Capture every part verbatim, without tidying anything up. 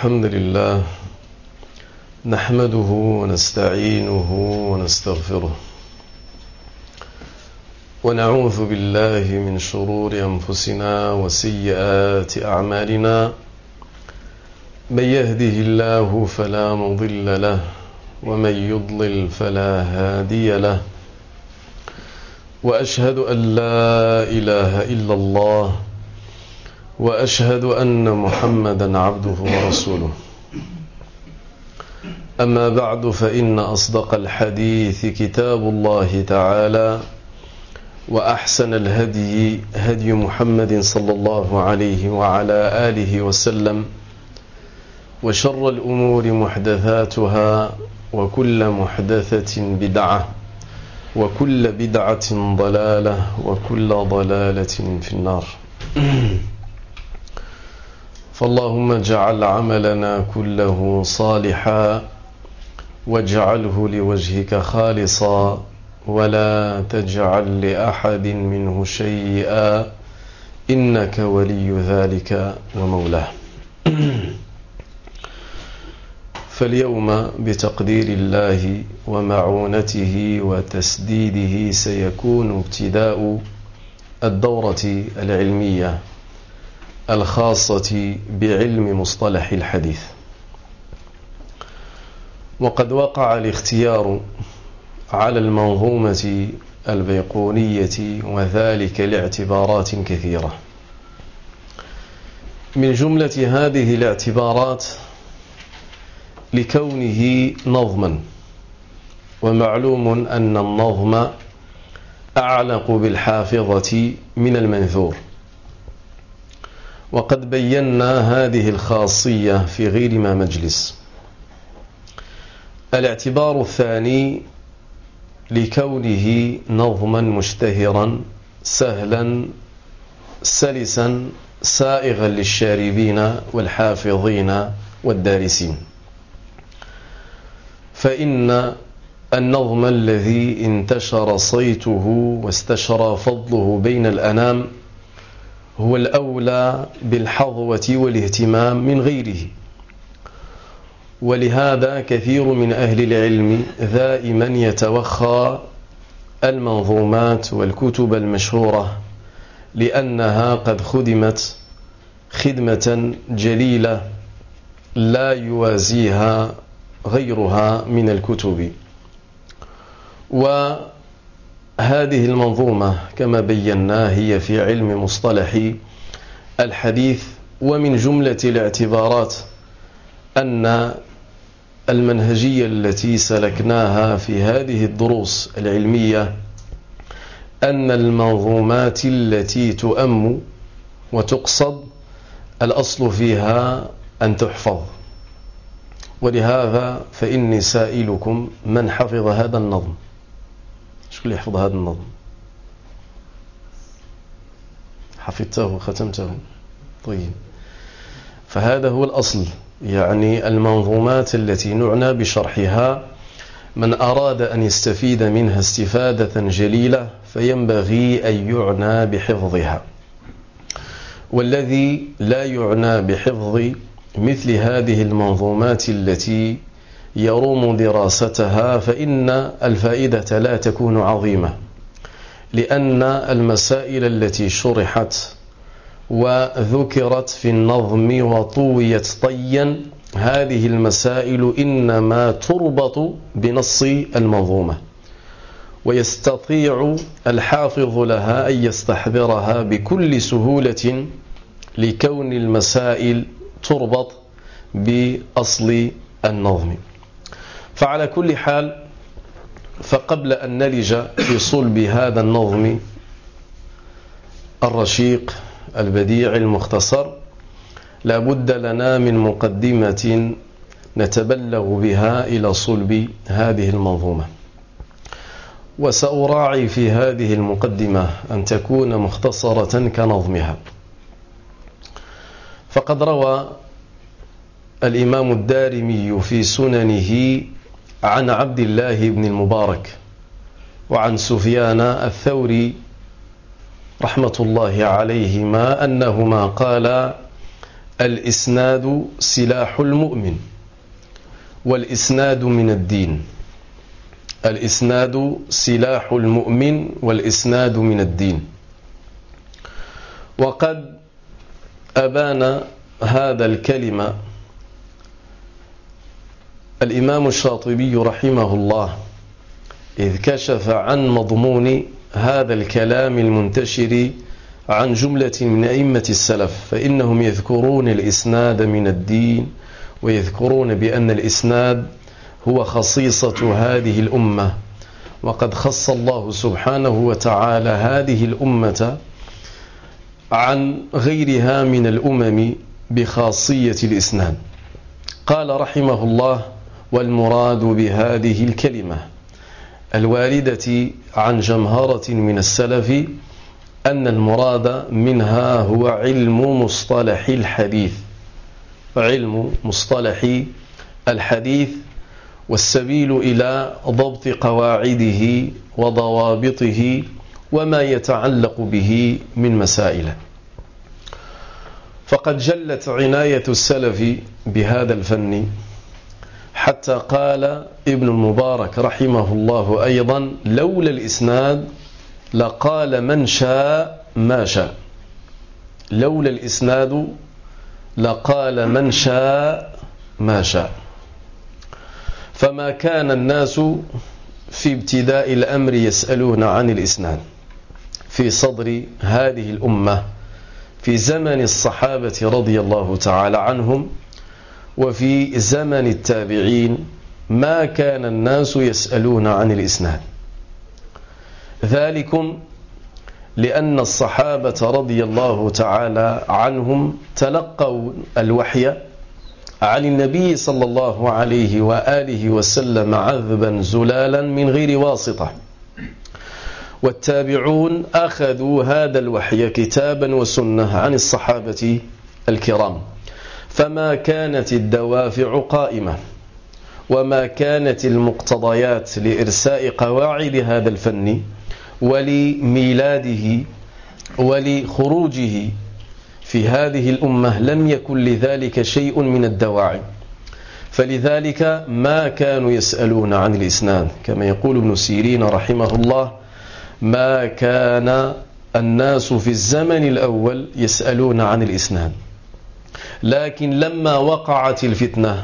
الحمد لله نحمده ونستعينه ونستغفره ونعوذ بالله من شرور أنفسنا وسيئات أعمالنا من يهده الله فلا مضل له ومن يضلل فلا هادي له وأشهد أن لا إله إلا الله وأشهد أن محمدا عبده ورسوله. أما بعد فإن أصدق الحديث كتاب الله تعالى وأحسن الهدي هدي محمد صلى الله عليه وعلى آله وسلم وشر الأمور محدثاتها وكل محدثة بدعة وكل بدعة ضلالة وكل ضلالة في النار. فاللهم اجعل عملنا كله صالحا واجعله لوجهك خالصا ولا تجعل لأحد منه شيئا إنك ولي ذلك ومولاه. فاليوم بتقدير الله ومعونته وتسديده سيكون ابتداء الدورة العلمية الخاصة بعلم مصطلح الحديث، وقد وقع الاختيار على المنظومة البيقونية وذلك لاعتبارات كثيرة. من جملة هذه الاعتبارات لكونه نظما، ومعلوم أن النظم أعلق بالحافظة من المنثور، وقد بينا هذه الخاصية في غير ما مجلس. الاعتبار الثاني لكونه نظما مشتهرا سهلا سلسا سائغا للشاربين والحافظين والدارسين، فإن النظم الذي انتشر صيته واستشرى فضله بين الأنام هو الأولى بالحظوة والاهتمام من غيره. ولهذا كثير من أهل العلم دائما يتوخى المنظومات والكتب المشهورة لأنها قد خدمت خدمة جليلة لا يوازيها غيرها من الكتب. وهذه المنظومة كما بينا هي في علم مصطلح الحديث. ومن جملة الاعتبارات أن المنهجية التي سلكناها في هذه الدروس العلمية أن المنظومات التي تؤم وتقصد الأصل فيها أن تحفظ. ولهذا فإني سائلكم من حفظ هذا النظم؟ شكون اللي يحفظ هذا النظم؟ حفظته ختمته؟ طيب، فهذا هو الأصل، يعني المنظومات التي نعنى بشرحها من أراد أن يستفيد منها استفادة جليلة فينبغي أن يعنى بحفظها. والذي لا يعنى بحفظ مثل هذه المنظومات التي يروم دراستها فإن الفائدة لا تكون عظيمة، لأن المسائل التي شرحت وذكرت في النظم وطويت طيا هذه المسائل إنما تربط بنص المنظومة، ويستطيع الحافظ لها أن يستحضرها بكل سهولة لكون المسائل تربط بأصل النظم. فعلى كل حال، فقبل أن نلج في صلب هذا النظم الرشيق البديع المختصر لا بد لنا من مقدمة نتبلغ بها إلى صلب هذه المنظومة. وسأراعي في هذه المقدمة أن تكون مختصرة كنظمها. فقد روى الإمام الدارمي في سننه عن عبد الله بن المبارك وعن سفيان الثوري رحمة الله عليهما أنهما قالا: الإسناد سلاح المؤمن، والإسناد من الدين. الإسناد سلاح المؤمن والإسناد من الدين. وقد أبان هذا الكلمة الإمام الشاطبي رحمه الله إذ كشف عن مضمون هذا الكلام المنتشر عن جملة من أئمة السلف، فإنهم يذكرون الإسناد من الدين، ويذكرون بأن الإسناد هو خصيصة هذه الأمة، وقد خص الله سبحانه وتعالى هذه الأمة عن غيرها من الأمم بخاصية الإسناد. قال رحمه الله: والمراد بهذه الكلمة الواردة عن جمهرة من السلف أن المراد منها هو علم مصطلح الحديث، علم مصطلح الحديث، والسبيل إلى ضبط قواعده وضوابطه وما يتعلق به من مسائل. فقد جلت عناية السلف بهذا الفن حتى قال ابن المبارك رحمه الله أيضا: لولا الإسناد لقال من شاء ما شاء. لولا الإسناد لقال من شاء ما شاء. فما كان الناس في ابتداء الأمر يسألون عن الإسناد في صدر هذه الأمة في زمن الصحابة رضي الله تعالى عنهم وفي زمن التابعين، ما كان الناس يسألون عن الإسناد. ذلكم لأن الصحابة رضي الله تعالى عنهم تلقوا الوحي عن النبي صلى الله عليه وآله وسلم عذبا زلالا من غير واسطة، والتابعون أخذوا هذا الوحي كتابا وسنة عن الصحابة الكرام، فما كانت الدوافع قائمة وما كانت المقتضيات لإرساء قواعد هذا الفن ولميلاده ولخروجه في هذه الأمة، لم يكن لذلك شيء من الدواعي. فلذلك ما كانوا يسألون عن الإسناد، كما يقول ابن سيرين رحمه الله: ما كان الناس في الزمن الأول يسألون عن الإسناد، لكن لما وقعت الفتنة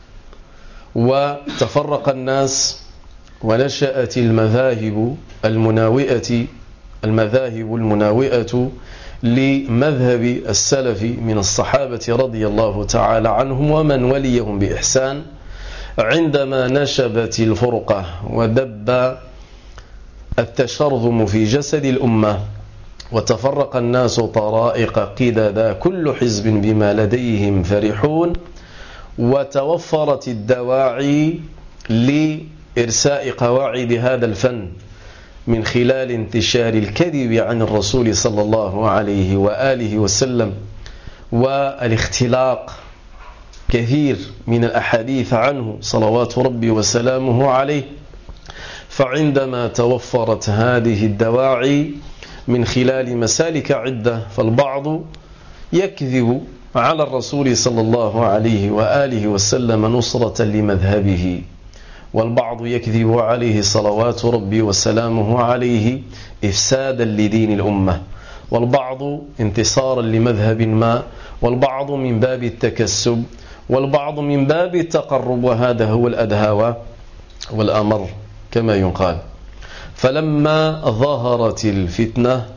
وتفرق الناس ونشأت المذاهب المناوئة المذاهب المناوئة لمذهب السلف من الصحابة رضي الله تعالى عنهم ومن وليهم بإحسان، عندما نشبت الفرقة ودب التشرذم في جسد الأمة وتفرق الناس طرائق قددا كل حزب بما لديهم فرحون، وتوفرت الدواعي لإرساء قواعد هذا الفن من خلال انتشار الكذب عن الرسول صلى الله عليه وآله وسلم والاختلاق كثير من الأحاديث عنه صلوات ربي وسلامه عليه. فعندما توفرت هذه الدواعي من خلال مسالك عدة، فالبعض يكذب على الرسول صلى الله عليه وآله وسلم نصرة لمذهبه، والبعض يكذب عليه صلوات ربي وسلامه عليه إفسادا لدين الأمة، والبعض انتصارا لمذهب ما، والبعض من باب التكسب، والبعض من باب التقرب، وهذا هو الأدهى والأمر كما يقال. فلما ظهرت الفتنة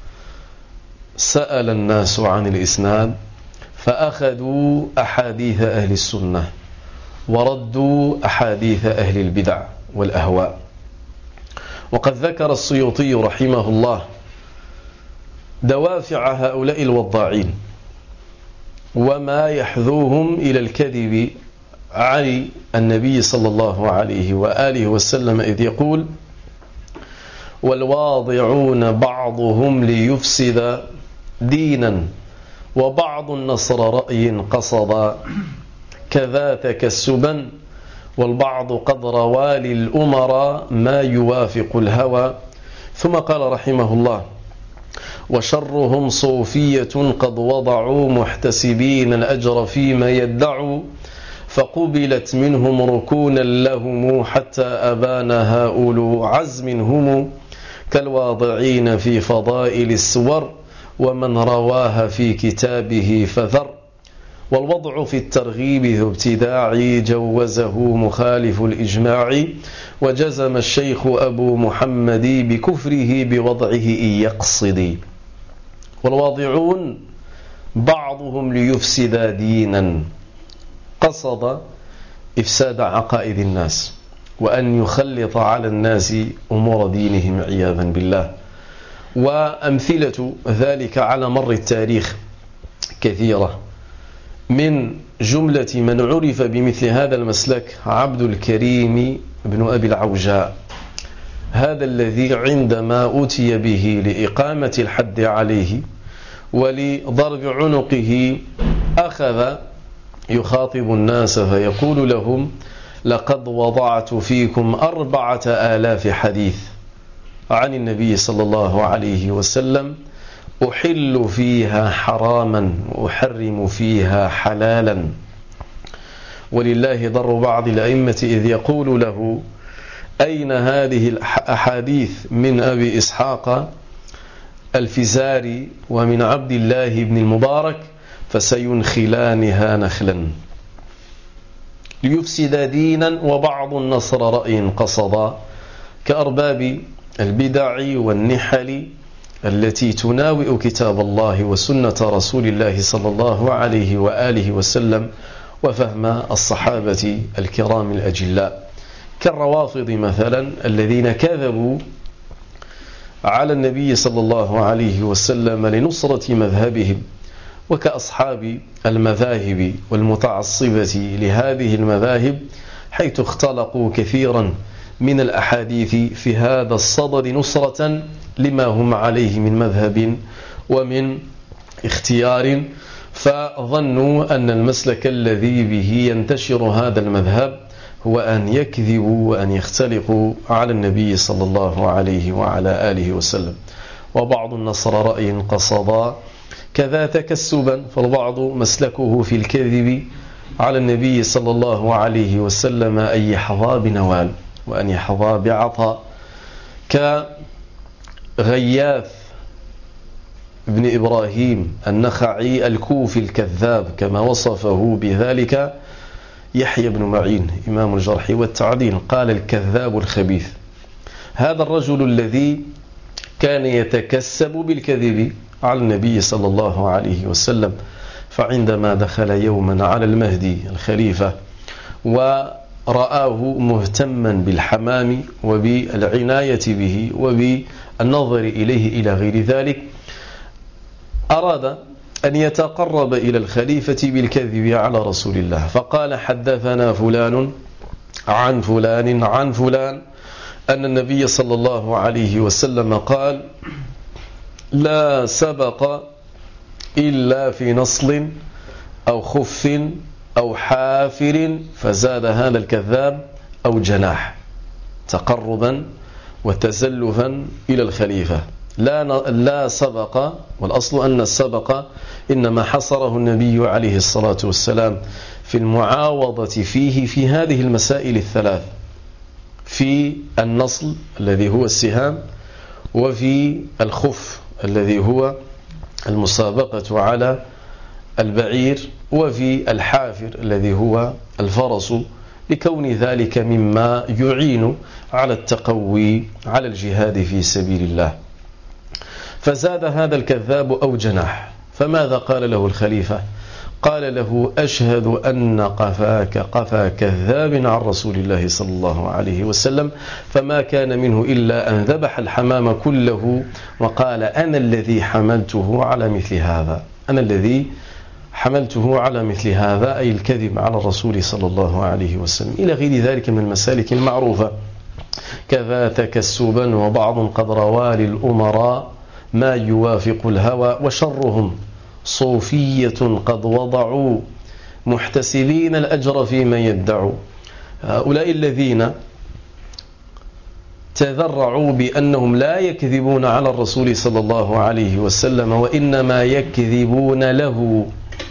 سأل الناس عن الإسناد، فأخذوا أحاديث أهل السنة وردوا أحاديث أهل البدع والأهواء. وقد ذكر السيوطي رحمه الله دوافع هؤلاء الوضاعين وما يحذوهم إلى الكذب عن النبي صلى الله عليه وآله وسلم، إذ يقول: والواضعون بعضهم ليفسد دينا وبعض النصر رأي قصدا كذا تكسبا والبعض قد روى للأمراء ما يوافق الهوى. ثم قال رحمه الله: وشرهم صوفية قد وضعوا محتسبين الأجر فيما يدعوا فقبلت منهم ركونا لهم حتى أبان هؤلاء عزم هم كالواضعين في فضائل السور ومن رواها في كتابه فذر والوضع في الترغيب ذو ابتداع جوزه مخالف الإجماع وجزم الشيخ أبو محمد بكفره بوضعه إن يقصد والواضعون بعضهم ليفسد دينا قصد إفساد عقائد الناس وأن يخلط على الناس أمور دينهم عياذا بالله. وأمثلة ذلك على مر التاريخ كثيرة، من جملة من عرف بمثل هذا المسلك عبد الكريم بن أبي العوجاء، هذا الذي عندما أتي به لإقامة الحد عليه ولضرب عنقه أخذ يخاطب الناس فيقول لهم لقد وضعت فيكم أربعة آلاف حديث عن النبي صلى الله عليه وسلم أحل فيها حراما وأحرم فيها حلالا. ولله ضر بعض الأئمة إذ يقول له أين هذه الأحاديث من أبي إسحاق الفزاري ومن عبد الله بن المبارك فسينخلانها نخلا ليفسد دينا وبعض النصر رأي قصدا كأرباب البدع والنحل التي تناوئ كتاب الله وسنة رسول الله صلى الله عليه وآله وسلم وفهم الصحابة الكرام الأجلاء كالروافض مثلا الذين كذبوا على النبي صلى الله عليه وسلم لنصرة مذهبهم، وكأصحاب المذاهب والمتعصبة لهذه المذاهب حيث اختلقوا كثيرا من الأحاديث في هذا الصدد نصرة لما هم عليه من مذهب ومن اختيار، فظنوا أن المسلك الذي به ينتشر هذا المذهب هو أن يكذبوا وأن يختلقوا على النبي صلى الله عليه وعلى آله وسلم. وبعض النصر رأي قصدا كذا تكسبا، فالبعض مسلكه في الكذب على النبي صلى الله عليه وسلم أن يحظى بنوال وأن يحظى بعطاء كغياث ابن إبراهيم النخعي الكوفي الكذاب كما وصفه بذلك يحيى بن معين إمام الجرح والتعديل، قال الكذاب الخبيث. هذا الرجل الذي كان يتكسب بالكذب على النبي صلى الله عليه وسلم، فعندما دخل يوما على المهدي الخليفة ورآه مهتما بالحمام وبالعناية به وبالنظر إليه إلى غير ذلك، أراد أن يتقرب إلى الخليفة بالكذب على رسول الله، فقال حدثنا فلان عن فلان عن فلان أن النبي صلى الله عليه وسلم قال لا سبق إلا في نصل أو خف أو حافر، فزاد هذا الكذاب أو جناح تقربا وتزلفا إلى الخليفة. لا لا سبق، والأصل أن السبق إنما حصره النبي عليه الصلاة والسلام في المعاوضة فيه في هذه المسائل الثلاث، في النصل الذي هو السهام، وفي الخف الذي هو المسابقة على البعير، وفي الحافر الذي هو الفرس، لكون ذلك مما يعين على التقوي على الجهاد في سبيل الله. فزاد هذا الكذاب أو جناح، فماذا قال له الخليفة؟ قال له أشهد أن قفاك قفا كذاب عن رسول الله صلى الله عليه وسلم، فما كان منه إلا أن ذبح الحمام كله وقال أنا الذي حملته على مثل هذا، أنا الذي حملته على مثل هذا، أي الكذب على الرسول صلى الله عليه وسلم، إلى غير ذلك من المسالك المعروفة. كذا تكسبا وبعض قد روى للأمراء ما يوافق الهوى، وشرهم صوفية قد وضعوا محتسبين الأجر فيما يدعوا. هؤلاء الذين تذرعوا بأنهم لا يكذبون على الرسول صلى الله عليه وسلم، وإنما يكذبون له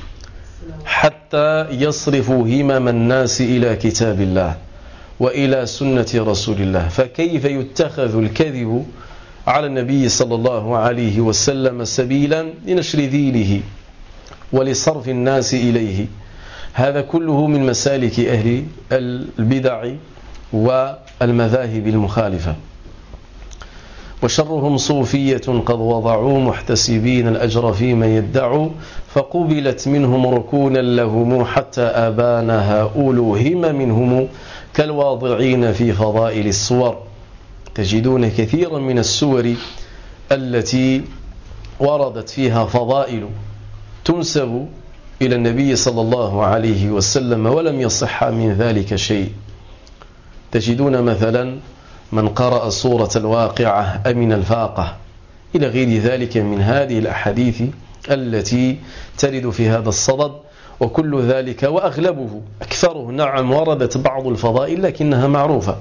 حتى يصرفوا همم الناس إلى كتاب الله وإلى سنة رسول الله. فكيف يتخذ الكذب على النبي صلى الله عليه وسلم سبيلا لنشر دينه ولصرف الناس إليه؟ هذا كله من مسالك أهل البدع والمذاهب المخالفة. وشرهم صوفية قد وضعوا محتسبين الأجر فيما يدعوا، فقبلت منهم ركونا لهم حتى أبانها أولو هم منهم كالواضعين في فضائل الصور. تجدون كثيرا من السور التي وردت فيها فضائل تنسب إلى النبي صلى الله عليه وسلم ولم يصح من ذلك شيء. تجدون مثلا من قرأ سورة الواقعة أمن الفاقة إلى غير ذلك من هذه الأحاديث التي ترد في هذا الصدد، وكل ذلك وأغلبه أكثره نعم وردت بعض الفضائل لكنها معروفة،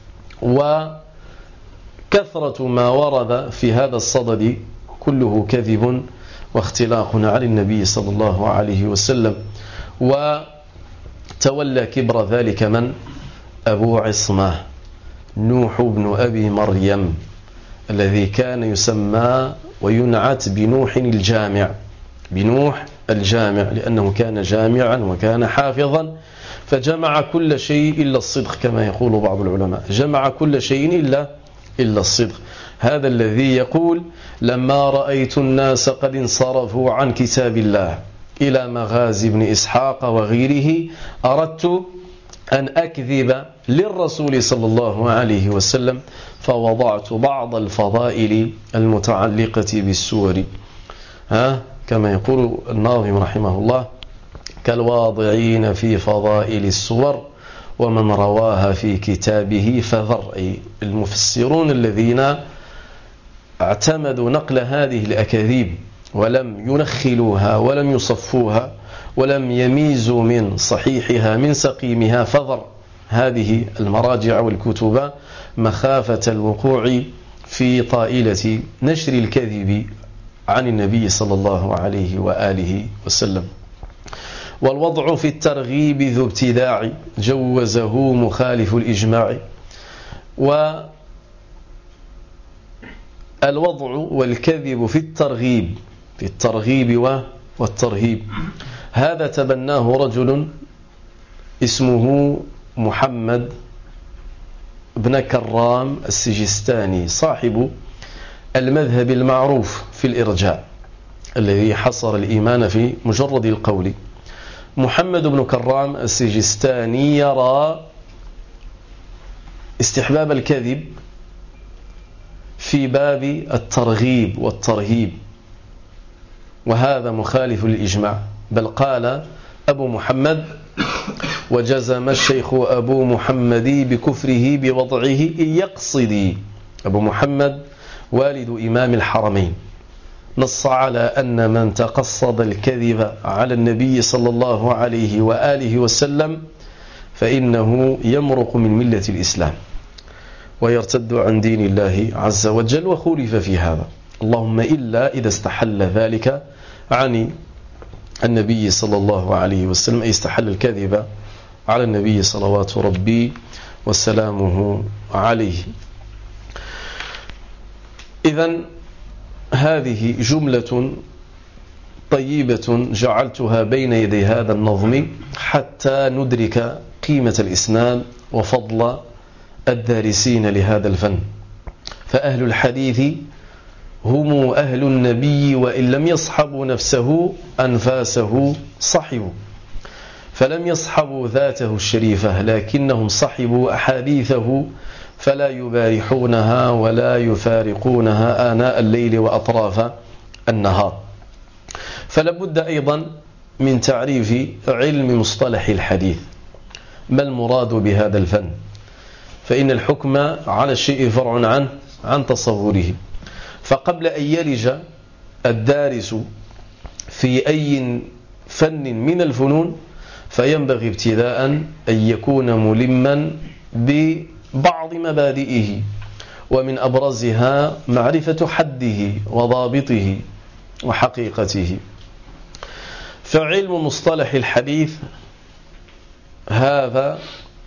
وكثرة ما ورد في هذا الصدد كله كذب واختلاق على النبي صلى الله عليه وسلم. وتولى كبر ذلك من؟ أبو عصمة نوح بن أبي مريم، الذي كان يسمى وينعت بنوح الجامع، بنوح الجامع، لأنه كان جامعا وكان حافظا، فجمع كل شيء إلا الصدق كما يقول بعض العلماء، جمع كل شيء إلا إلا الصدق. هذا الذي يقول لما رأيت الناس قد انصرفوا عن كتاب الله إلى مغازي بن إسحاق وغيره أردت أن أكذب للرسول صلى الله عليه وسلم فوضعت بعض الفضائل المتعلقة بالسور، ها كما يقول الناظم رحمه الله كالواضعين في فضائل السور ومن رواها في كتابه فذر. أي المفسرون الذين اعتمدوا نقل هذه الأكاذيب ولم ينخلوها ولم يصفوها ولم يميزوا من صحيحها من سقيمها، فذر هذه المراجع والكتب مخافة الوقوع في طائلة نشر الكذب عن النبي صلى الله عليه وآله وسلم. والوضع في الترغيب ذو ابتداع جوزه مخالف الإجماع. والوضع والكذب في الترغيب في الترغيب والترهيب هذا تبناه رجل اسمه محمد بن كرام السجستاني صاحب المذهب المعروف في الإرجاء الذي حصر الإيمان في مجرد القول. محمد بن كرام السجستاني يرى استحباب الكذب في باب الترغيب والترهيب، وهذا مخالف للإجماع. بل قال أبو محمد وجزم الشيخ أبو محمد بكفره بوضعه إن يقصدي. أبو محمد والد إمام الحرمين نص على أن من تقصد الكذب على النبي صلى الله عليه وآله وسلم فإنه يمرق من ملة الإسلام ويرتد عن دين الله عز وجل، وخولف في هذا، اللهم إلا إذا استحل ذلك عن النبي صلى الله عليه وسلم، أي استحل الكذب على النبي صلوات ربي وسلامه عليه. إذن هذه جملة طيبة جعلتها بين يدي هذا النظم حتى ندرك قيمة الإسناد وفضل الدارسين لهذا الفن. فأهل الحديث هم أهل النبي وإن لم يصحبوا نفسه أنفاسه صحبوا، فلم يصحبوا ذاته الشريفة لكنهم صحبوا أحاديثه فلا يبارحونها ولا يفارقونها آناء الليل وأطراف النهار. فلابد أيضا من تعريف علم مصطلح الحديث، ما المراد بهذا الفن؟ فإن الحكم على الشيء فرع عن عن تصوره. فقبل أن يلج الدارس في أي فن من الفنون فينبغي ابتداء أن يكون ملما ببعض مبادئه ومن أبرزها معرفة حده وضابطه وحقيقته. فعلم مصطلح الحديث هذا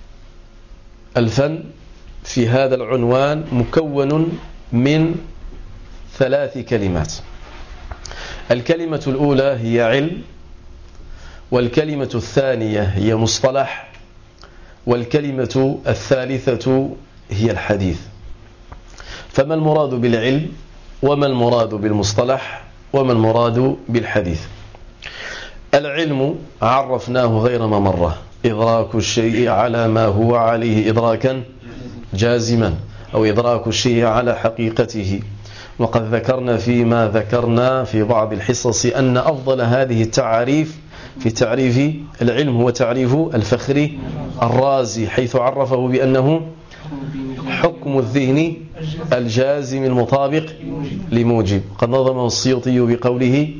الفن في هذا العنوان مكون من ثلاث كلمات. الكلمة الأولى هي علم، والكلمة الثانية هي مصطلح، والكلمة الثالثة هي الحديث. فما المراد بالعلم، وما المراد بالمصطلح، وما المراد بالحديث؟ العلم عرفناه غير ما مرة: إدراك الشيء على ما هو عليه إدراكا جازما، أو إدراك الشيء على حقيقته. وقد ذكرنا فيما ذكرنا في بعض الحصص أن أفضل هذه التعاريف في تعريف العلم هو تعريف الفخري الرازي، حيث عرفه بأنه حكم الذهن الجازم المطابق لموجب. قد نظمه السيوطي بقوله: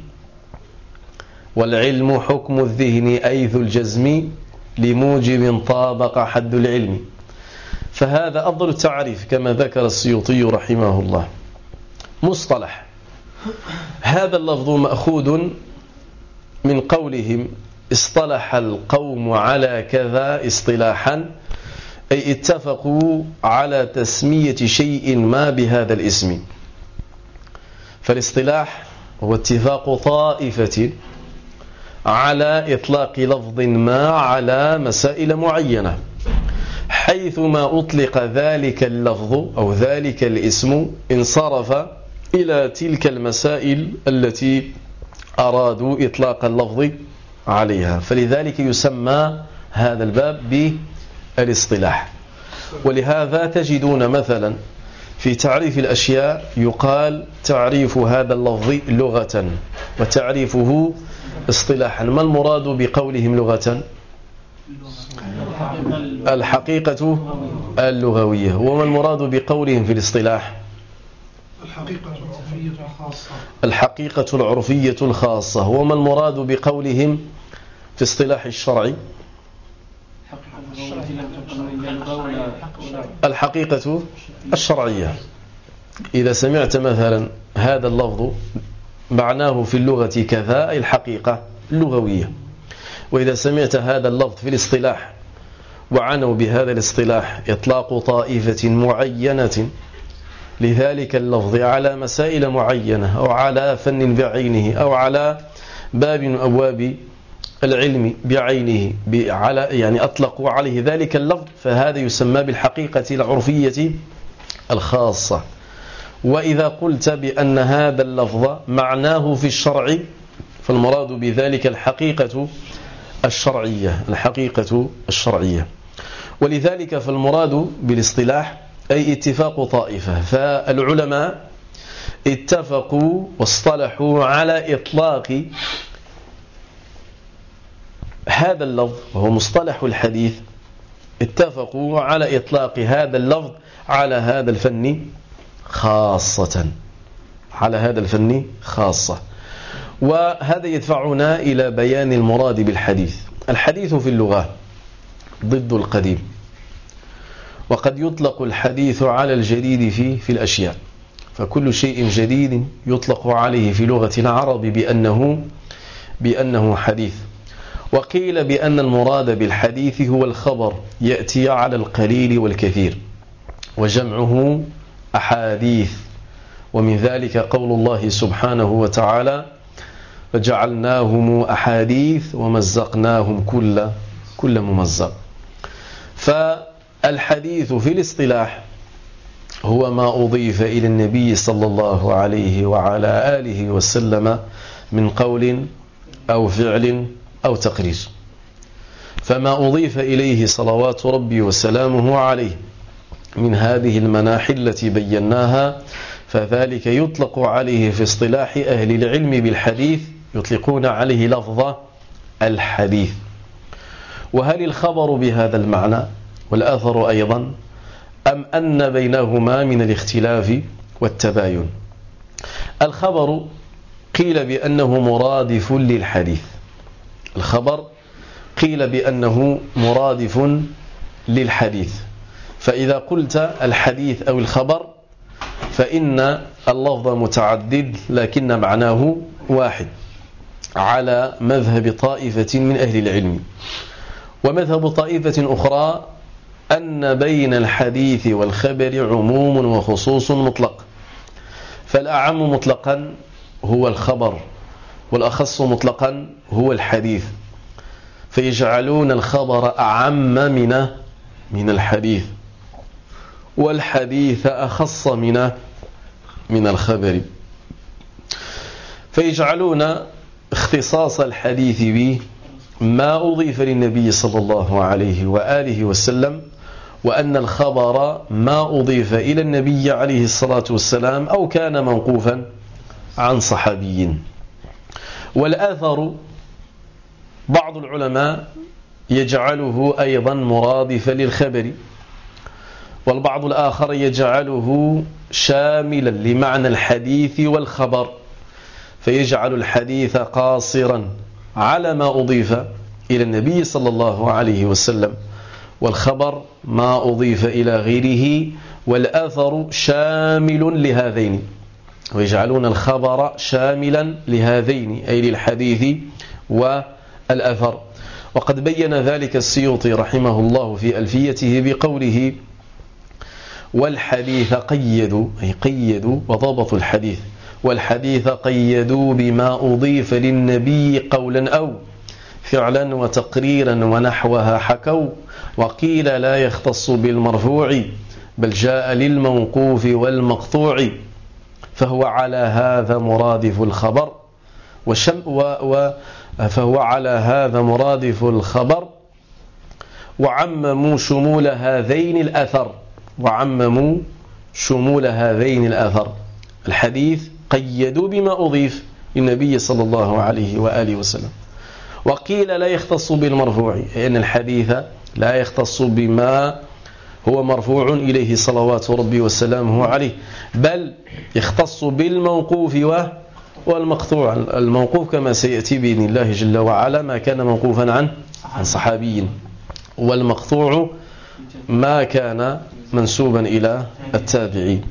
والعلم حكم الذهن أي ذو الجزم لموجب طابق حد العلم. فهذا أفضل التعريف كما ذكر السيوطي رحمه الله. مصطلح، هذا اللفظ مأخوذ من قولهم: اصطلح القوم على كذا اصطلاحا، أي اتفقوا على تسمية شيء ما بهذا الاسم. فالاصطلاح هو اتفاق طائفة على إطلاق لفظ ما على مسائل معينة، حيثما أطلق ذلك اللفظ أو ذلك الاسم انصرف إلى تلك المسائل التي أرادوا إطلاق اللفظ عليها. فلذلك يسمى هذا الباب بالاصطلاح. ولهذا تجدون مثلا في تعريف الأشياء يقال تعريف هذا اللفظ لغة وتعريفه اصطلاحا. ما المراد بقولهم لغة؟ الحقيقة اللغوية. وما المراد بقولهم في الاصطلاح؟ الحقيقة العرفية الخاصة. وما المراد بقولهم في اصطلاح الشرع؟ الحقيقة الشرعية. إذا سمعت مثلا هذا اللفظ معناه في اللغة كذا، أي الحقيقة اللغوية. وإذا سمعت هذا اللفظ في الاصطلاح وعنوا بهذا الاصطلاح إطلاق طائفة معينة لذلك اللفظ على مسائل معينة أو على فن بعينه أو على باب من أبواب العلم بعينه، على يعني أطلقوا عليه ذلك اللفظ، فهذا يسمى بالحقيقة العرفية الخاصة. وإذا قلت بأن هذا اللفظ معناه في الشرع، فالمراد بذلك الحقيقة الشرعية الحقيقة الشرعية. ولذلك فالمراد بالاصطلاح أي اتفاق طائفة. فالعلماء اتفقوا واصطلحوا على إطلاق هذا اللفظ وهو مصطلح الحديث، اتفقوا على إطلاق هذا اللفظ على هذا الفن خاصة على هذا الفن خاصة. وهذا يدفعنا إلى بيان المراد بالحديث. الحديث في اللغة ضد القديم، وقد يطلق الحديث على الجديد في في الأشياء. فكل شيء جديد يطلق عليه في لغة العرب بأنه بأنه حديث. وقيل بأن المراد بالحديث هو الخبر يأتي على القليل والكثير، وجمعه أحاديث. ومن ذلك قول الله سبحانه وتعالى: فجعلناهم أحاديث ومزقناهم كل كل ممزق. فالحديث في الاصطلاح هو ما أضيف إلى النبي صلى الله عليه وعلى آله وسلم من قول أو فعل أو تقرير. فما أضيف إليه صلوات ربي وسلامه عليه من هذه المناحي التي بيناها، فذلك يطلق عليه في اصطلاح أهل العلم بالحديث، يطلقون عليه لفظ الحديث. وهل الخبر بهذا المعنى والأثر أيضا، أم أن بينهما من الاختلاف والتباين؟ الخبر قيل بأنه مرادف للحديث. الخبر قيل بأنه مرادف للحديث. فإذا قلت الحديث أو الخبر فإن اللفظ متعدد لكن معناه واحد على مذهب طائفة من أهل العلم. ومذهب طائفة أخرى أن بين الحديث والخبر عموم وخصوص مطلق، فالأعم مطلقا هو الخبر والأخص مطلقا هو الحديث، فيجعلون الخبر أعم من من الحديث والحديث أخص من من الخبر، فيجعلون اختصاص الحديث به ما أضيف للنبي صلى الله عليه وآله وسلم، وأن الخبر ما أضيف إلى النبي عليه الصلاة والسلام أو كان موقوفا عن صحابي. والآثر بعض العلماء يجعله أيضا مرادفا للخبر، والبعض الآخر يجعله شاملا لمعنى الحديث والخبر، فيجعل الحديث قاصرا على ما أضيف إلى النبي صلى الله عليه وسلم، والخبر ما أضيف إلى غيره، والأثر شامل لهذين، ويجعلون الخبر شاملا لهذين أي للحديث والأثر. وقد بين ذلك السيوطي رحمه الله في ألفيته بقوله: والحديث قيدوا أي قيدوا وضبطوا الحديث، والحديث قيدوا بما أضيف للنبي قولا أو فعلا وتقريرا ونحوها حكوا، وقيل لا يختص بالمرفوع بل جاء للموقوف والمقطوع، فهو على هذا مرادف الخبر وشم و و فهو على هذا مرادف الخبر وعمموا شمول هذين الأثر وعمموا شمول هذين الأثر. الحديث قيدوا بما أضيف للنبي صلى الله عليه وآله وسلم، وقيل لا يختص بالمرفوع، لأن الحديث لا يختص بما هو مرفوع إليه صلوات ربي وسلامه عليه، بل يختص بالموقوف والمقطوع. الموقوف كما سيأتي بإذن الله جل وعلا ما كان موقوفا عن عن صحابي، والمقطوع ما كان منسوبا إلى التابعين.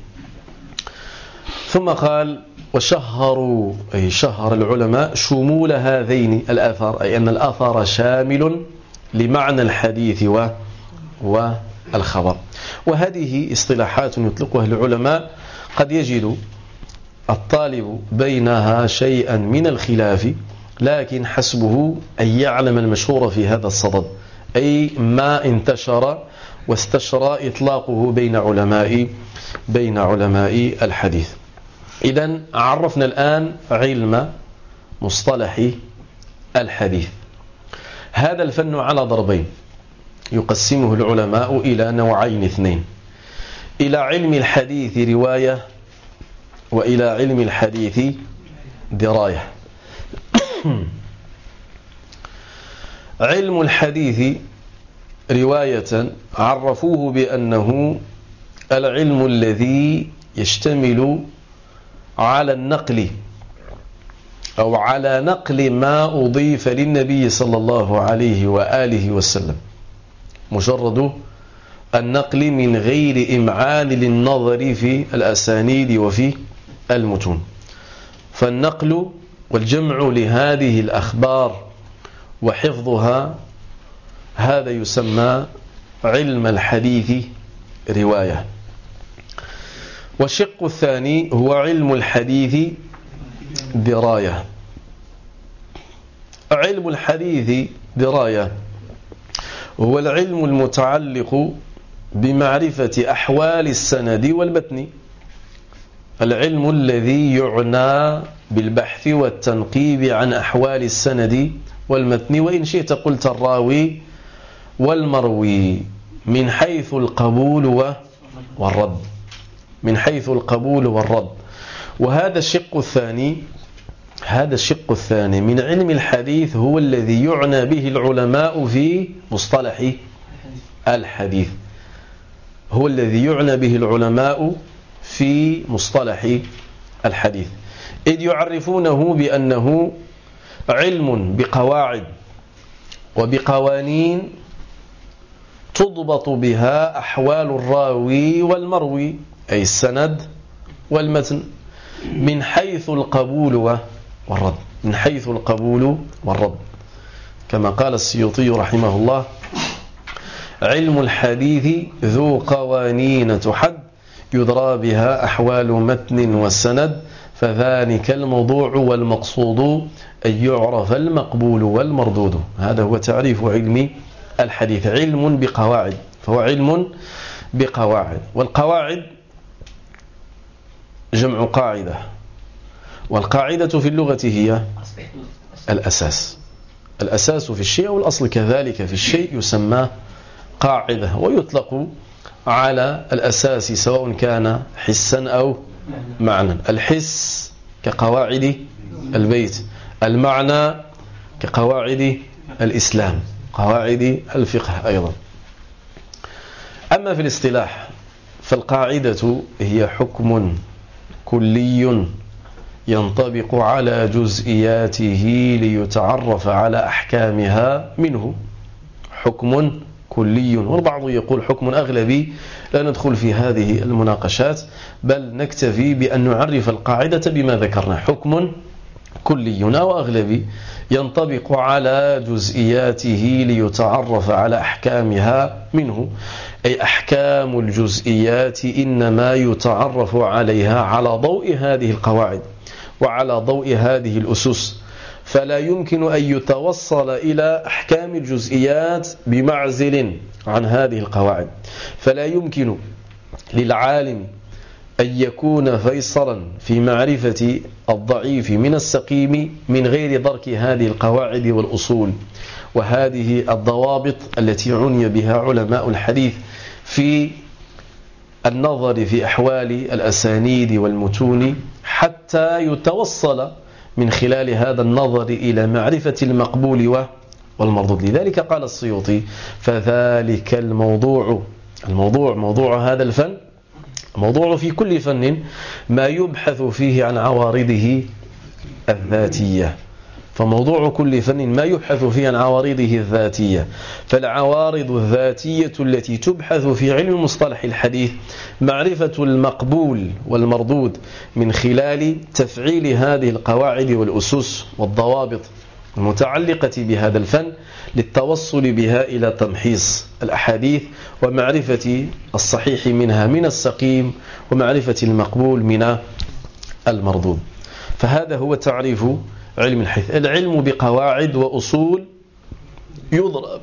ثم قال: وشهروا أي شهر العلماء شمول هذين الآثار، أي أن الآثار شامل لمعنى الحديث والخبر. وهذه اصطلاحات يطلقها العلماء قد يجد الطالب بينها شيئا من الخلاف، لكن حسبه أن يعلم المشهور في هذا الصدد، أي ما انتشر واستشرى إطلاقه بين علماء بين علماء الحديث. إذن عرفنا الآن علم مصطلح الحديث. هذا الفن على ضربين، يقسمه العلماء إلى نوعين اثنين: إلى علم الحديث رواية، وإلى علم الحديث دراية. علم الحديث رواية عرفوه بأنه العلم الذي يشتمل على النقل أو على نقل ما أضيف للنبي صلى الله عليه وآله وسلم، مجرد النقل من غير إمعان للنظر في الأسانيد وفي المتون. فالنقل والجمع لهذه الأخبار وحفظها هذا يسمى علم الحديث رواية. والشق الثاني هو علم الحديث دراية. علم الحديث دراية هو العلم المتعلق بمعرفة أحوال السند والمتن، العلم الذي يعنى بالبحث والتنقيب عن أحوال السند والمتن، وإن شئت قلت الراوي والمروي، من حيث القبول والرد من حيث القبول والرد. وهذا الشق الثاني هذا الشق الثاني من علم الحديث هو الذي يعنى به العلماء في مصطلح الحديث هو الذي يعنى به العلماء في مصطلح الحديث، إذ يعرفونه بأنه علم بقواعد وبقوانين تضبط بها أحوال الراوي والمروي، أي السند والمتن من حيث القبول والرد، من حيث القبول والرد، كما قال السيوطي رحمه الله: علم الحديث ذو قوانين تحد يدرى بها أحوال متن والسند، فذلك الموضوع والمقصود أن يعرف المقبول والمردود. هذا هو تعريف علم الحديث، علم بقواعد، فهو علم بقواعد. والقواعد جمع قاعدة، والقاعدة في اللغة هي الأساس، الأساس في الشيء والأصل كذلك في الشيء يسمى قاعدة، ويطلق على الأساس سواء كان حسا أو معنى. الحس كقواعد البيت، المعنى كقواعد الإسلام، قواعد الفقه أيضا. أما في الاصطلاح فالقاعدة هي حكم كلي ينطبق على جزئياته ليتعرف على أحكامها منه، حكم كلي. والبعض يقول حكم أغلبي، لا ندخل في هذه المناقشات، بل نكتفي بأن نعرف القاعدة بما ذكرنا: حكم كلي أو أغلبي ينطبق على جزئياته ليتعرف على أحكامها منه، أي أحكام الجزئيات إنما يتعرف عليها على ضوء هذه القواعد وعلى ضوء هذه الأسس، فلا يمكن أن يتوصل إلى أحكام الجزئيات بمعزل عن هذه القواعد. فلا يمكن للعالم أن يكون فيصلا في معرفة الضعيف من السقيم من غير درك هذه القواعد والأصول وهذه الضوابط التي عني بها علماء الحديث في النظر في أحوال الأسانيد والمتون، حتى يتوصل من خلال هذا النظر إلى معرفة المقبول والمردود. لذلك قال السيوطي: فذلك الموضوع، الموضوع موضوع هذا الفن، موضوع في كل فن ما يبحث فيه عن عوارضه الذاتية، فموضوع كل فن ما يبحث فيه عن عوارضه الذاتية. فالعوارض الذاتية التي تبحث في علم مصطلح الحديث معرفة المقبول والمردود من خلال تفعيل هذه القواعد والأسس والضوابط المتعلقة بهذا الفن للتوصل بها إلى تمحيص الأحاديث ومعرفة الصحيح منها من السقيم ومعرفة المقبول من المردود. فهذا هو تعريف علم الحديث: العلم بقواعد وأصول يضرب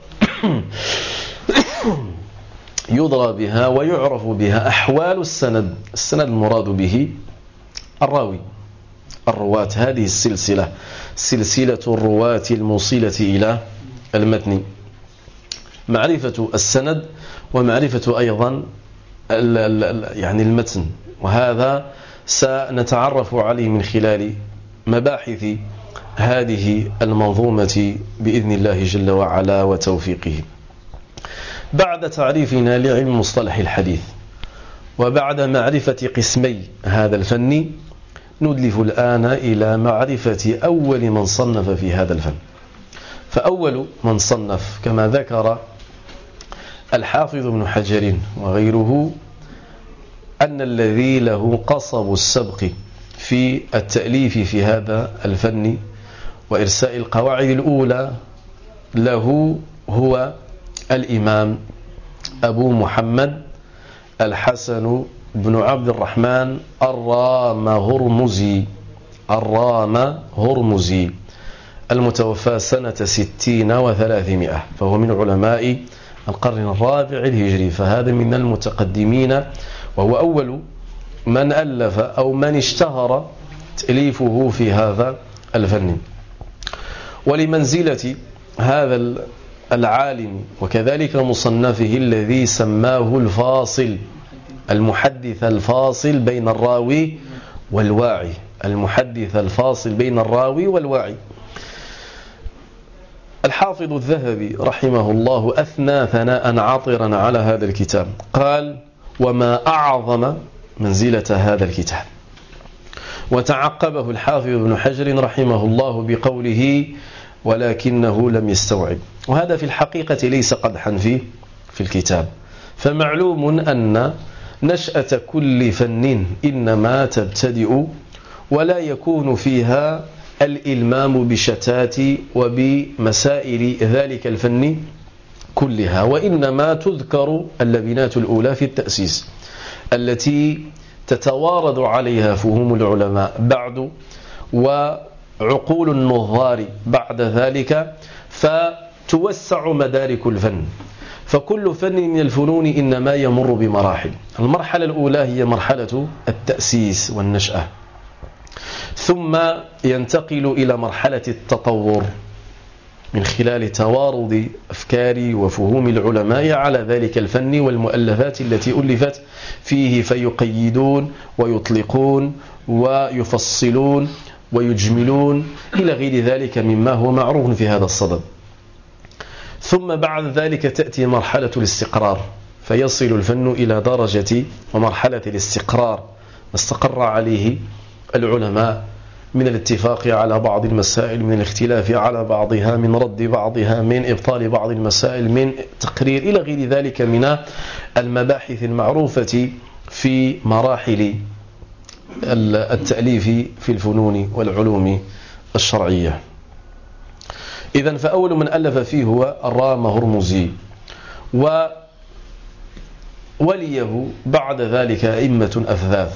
يضرب بها ويعرف بها أحوال السند. السند المراد به الراوي، الرواة، هذه السلسلة، سلسلة الرواة الموصلة إلى المتن. معرفة السند ومعرفة أيضا يعني المتن، وهذا سنتعرف عليه من خلال مباحث هذه المنظومة بإذن الله جل وعلا وتوفيقه. بعد تعريفنا لعلم مصطلح الحديث وبعد معرفة قسمي هذا الفن، ندلف الآن إلى معرفة أول من صنف في هذا الفن. فأول من صنف كما ذكر الحافظ ابن حجر وغيره أن الذي له قصب السبق في التأليف في هذا الفن وإرساء القواعد الأولى له هو الإمام أبو محمد الحسن بن عبد الرحمن الرامهرمزي الرامهرمزي المتوفى سنة ستين وثلاثمائة، فهو من علماء القرن الرابع الهجري، فهذا من المتقدمين، وهو أول من ألف أو من اشتهر تأليفه في هذا الفن. ولمنزلة هذا العالم وكذلك مصنفه الذي سماه الفاصل، المحدث الفاصل بين الراوي والواعي، المحدث الفاصل بين الراوي والواعي. الحافظ الذهبي رحمه الله أثنى ثناء عطرا على هذا الكتاب، قال: وما أعظم منزلة هذا الكتاب. وتعقبه الحافظ ابن حجر رحمه الله بقوله: ولكنه لم يستوعب. وهذا في الحقيقة ليس قدحا في في الكتاب، فمعلوم أن نشأة كل فن إنما تبتدئ ولا يكون فيها الإلمام بشتات وبمسائل ذلك الفن كلها، وإنما تذكر اللبنات الأولى في التأسيس التي تتوارد عليها فهوم العلماء بعد وعقول النظار بعد ذلك، فتوسع مدارك الفن. فكل فن من الفنون إنما يمر بمراحل. المرحلة الأولى هي مرحلة التأسيس والنشأة، ثم ينتقل إلى مرحلة التطور من خلال توارد أفكار وفهوم العلماء على ذلك الفن والمؤلفات التي ألفت فيه، فيقيدون ويطلقون ويفصلون ويجملون إلى غير ذلك مما هو معروف في هذا الصدد. ثم بعد ذلك تأتي مرحلة الاستقرار، فيصل الفن إلى درجة ومرحلة الاستقرار استقر عليه العلماء من الاتفاق على بعض المسائل، من الاختلاف على بعضها، من رد بعضها، من إبطال بعض المسائل، من تقرير إلى غير ذلك من المباحث المعروفة في مراحل التأليف في الفنون والعلوم الشرعية. إذن فأول من ألف فيه هو الرام هرمزي، ووليه بعد ذلك أئمة أفذاذ،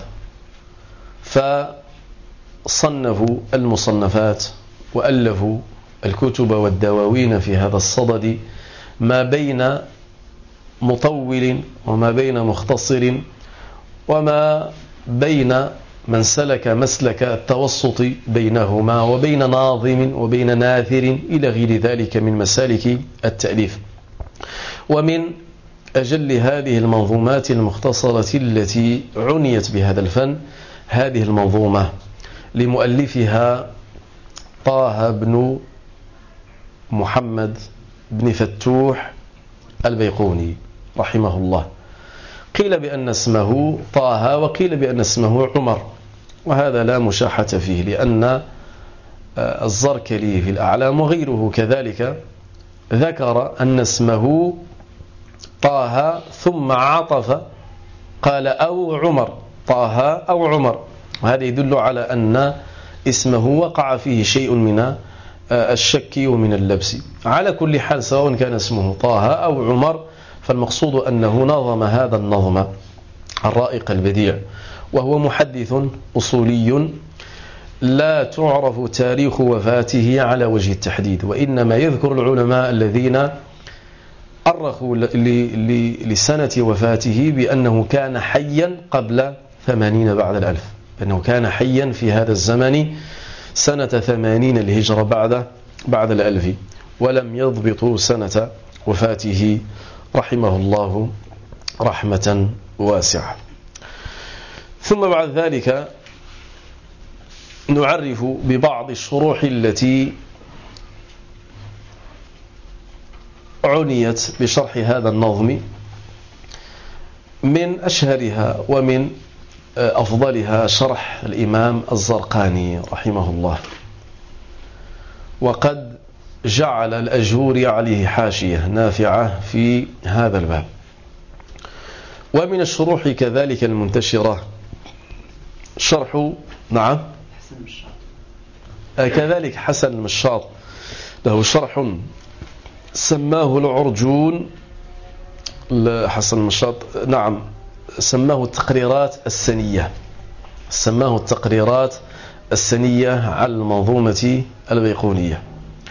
فصنفوا المصنفات وألفوا الكتب والدواوين في هذا الصدد، ما بين مطول وما بين مختصر وما بين من سلك مسلك التوسط بينهما، وبين ناظم وبين ناثر إلى غير ذلك من مسالك التأليف. ومن أجل هذه المنظومات المختصرة التي عنيت بهذا الفن هذه المنظومة لمؤلفها طه بن محمد بن فتوح البيقوني رحمه الله. قيل بأن اسمه طه وقيل بأن اسمه عمر، وهذا لا مشاحة فيه، لأن الزركلي في الأعلام وغيره كذلك ذكر أن اسمه طه ثم عطف قال أو عمر، طه أو عمر، وهذا يدل على أن اسمه وقع فيه شيء من الشك ومن اللبس. على كل حال سواء كان اسمه طه أو عمر، فالمقصود أنه نظم هذا النظم الرائق البديع، وهو محدث أصولي لا تعرف تاريخ وفاته على وجه التحديد، وإنما يذكر العلماء الذين أرخوا لسنة وفاته بأنه كان حيا قبل ثمانين بعد الألف، بأنه كان حيا في هذا الزمن سنة ثمانين الهجرة بعد بعد الألف، ولم يضبطوا سنة وفاته رحمه الله رحمة واسعة. ثم بعد ذلك نعرف ببعض الشروح التي عنيت بشرح هذا النظم، من أشهرها ومن أفضلها شرح الإمام الزرقاني رحمه الله، وقد جعل الأجوري عليه حاشية نافعة في هذا الباب. ومن الشروح كذلك المنتشرة شرح نعم كذلك حسن المشاط، له شرح سماه العرجون. حسن المشاط نعم سماه التقريرات السنية، سماه التقريرات السنية على المنظومة البيقونية.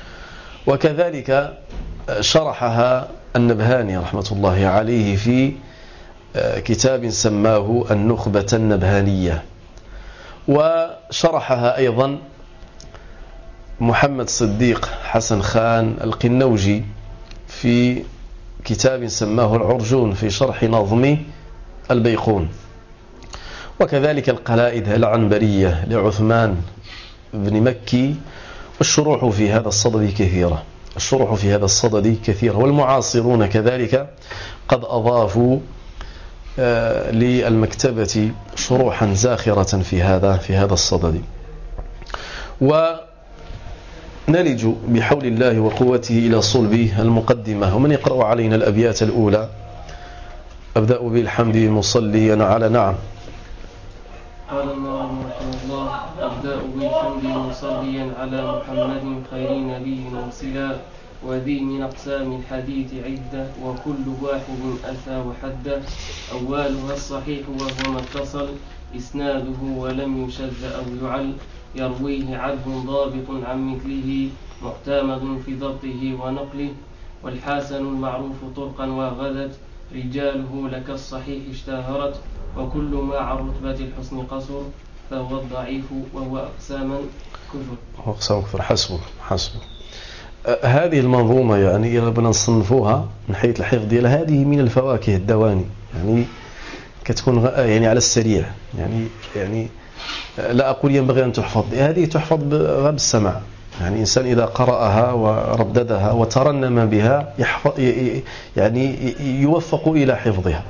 وكذلك شرحها النبهاني رحمة الله عليه في كتاب سماه النخبة النبهانية، وشرحها أيضا محمد صديق حسن خان القنوجي في كتاب سماه العرجون في شرح نظم البيقون. وكذلك القلائد العنبرية لعثمان بن مكي. الشروح في هذا الصدد كثيرة، الشروح في هذا الصدد كثيرة، والمعاصرون كذلك قد أضافوا للمكتبة شروحا زاخرة في هذا في هذا الصدد. ونلج بحول الله وقوته إلى صلب المقدمة. ومن يقرأ علينا الأبيات الأولى أبدأ بالحمد مصليا على نعم. قال الناظم رحمه الله: أبدأ بالحمد مصليا على محمد خير نبي مرسلا، وذي من أقسام الحديث عدة، وكل واحد أتى وحده. أولها الصحيح وهو ما اتصل إسناده ولم يشذ أو يعل، يرويه عدل ضابط عن مثله معتمد في ضبطه ونقله. والحسن المعروف طرقا وغدت رجاله لك الصحيح اشتهرت، وكل ما عن رتبة الحسن قصر فهو الضعيف وهو أقساما كثر. أقسام كثر. حسبه حسبه. هذه المنظومة يعني إذا بدنا نصنفوها من حيث الحفظ ديالها، هذه من الفواكه الدواني، يعني كتكون يعني على السريع، يعني يعني لا أقول ينبغي أن تحفظ، هذه تحفظ غير بالسمع، يعني الإنسان إذا قرأها ورددها وترنم بها يحفظ، يعني يوفق إلى حفظها.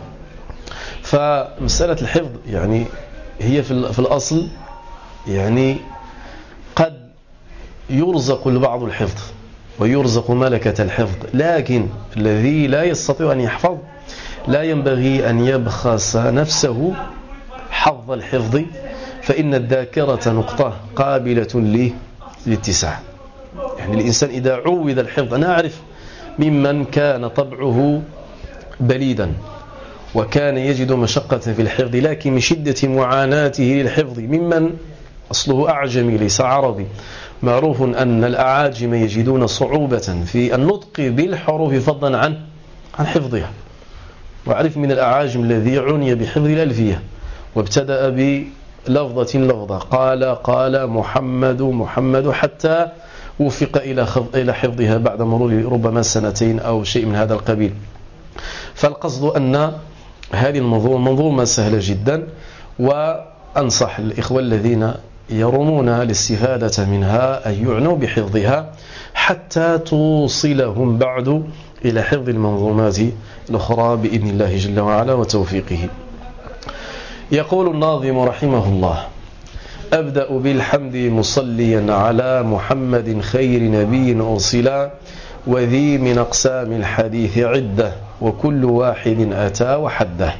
فمسألة الحفظ يعني هي في الأصل يعني قد يرزق البعض الحفظ ويرزق ملكة الحفظ، لكن الذي لا يستطيع أن يحفظ لا ينبغي أن يبخس نفسه حظ الحفظ، فإن الذاكرة نقطة قابلة للاتساع. يعني الإنسان إذا عود الحفظ، أنا أعرف ممن كان طبعه بليدا وكان يجد مشقة في الحفظ، لكن من شدة معاناته للحفظ، ممن أصله أعجمي ليس عربي، معروف أن الأعاجم يجدون صعوبة في النطق بالحروف فضلا عن عن حفظها. وأعرف من الأعاجم الذي عني بحفظ الألفية وابتدأ بلفظة لفظة، قال قال محمد محمد، حتى وفق إلى حفظها بعد مرور ربما سنتين أو شيء من هذا القبيل. فالقصد أن هذه المنظومة منظومة سهلة جدا، وأنصح الإخوة الذين يرمون الاستفادة منها أن يعنوا بحفظها حتى توصلهم بعد إلى حفظ المنظومات الأخرى بإذن الله جل وعلا وتوفيقه. يقول الناظم رحمه الله: أبدأ بالحمد مصليا على محمد خير نبي أرسلا، وذي من أقسام الحديث عدة، وكل واحد أتى وحده.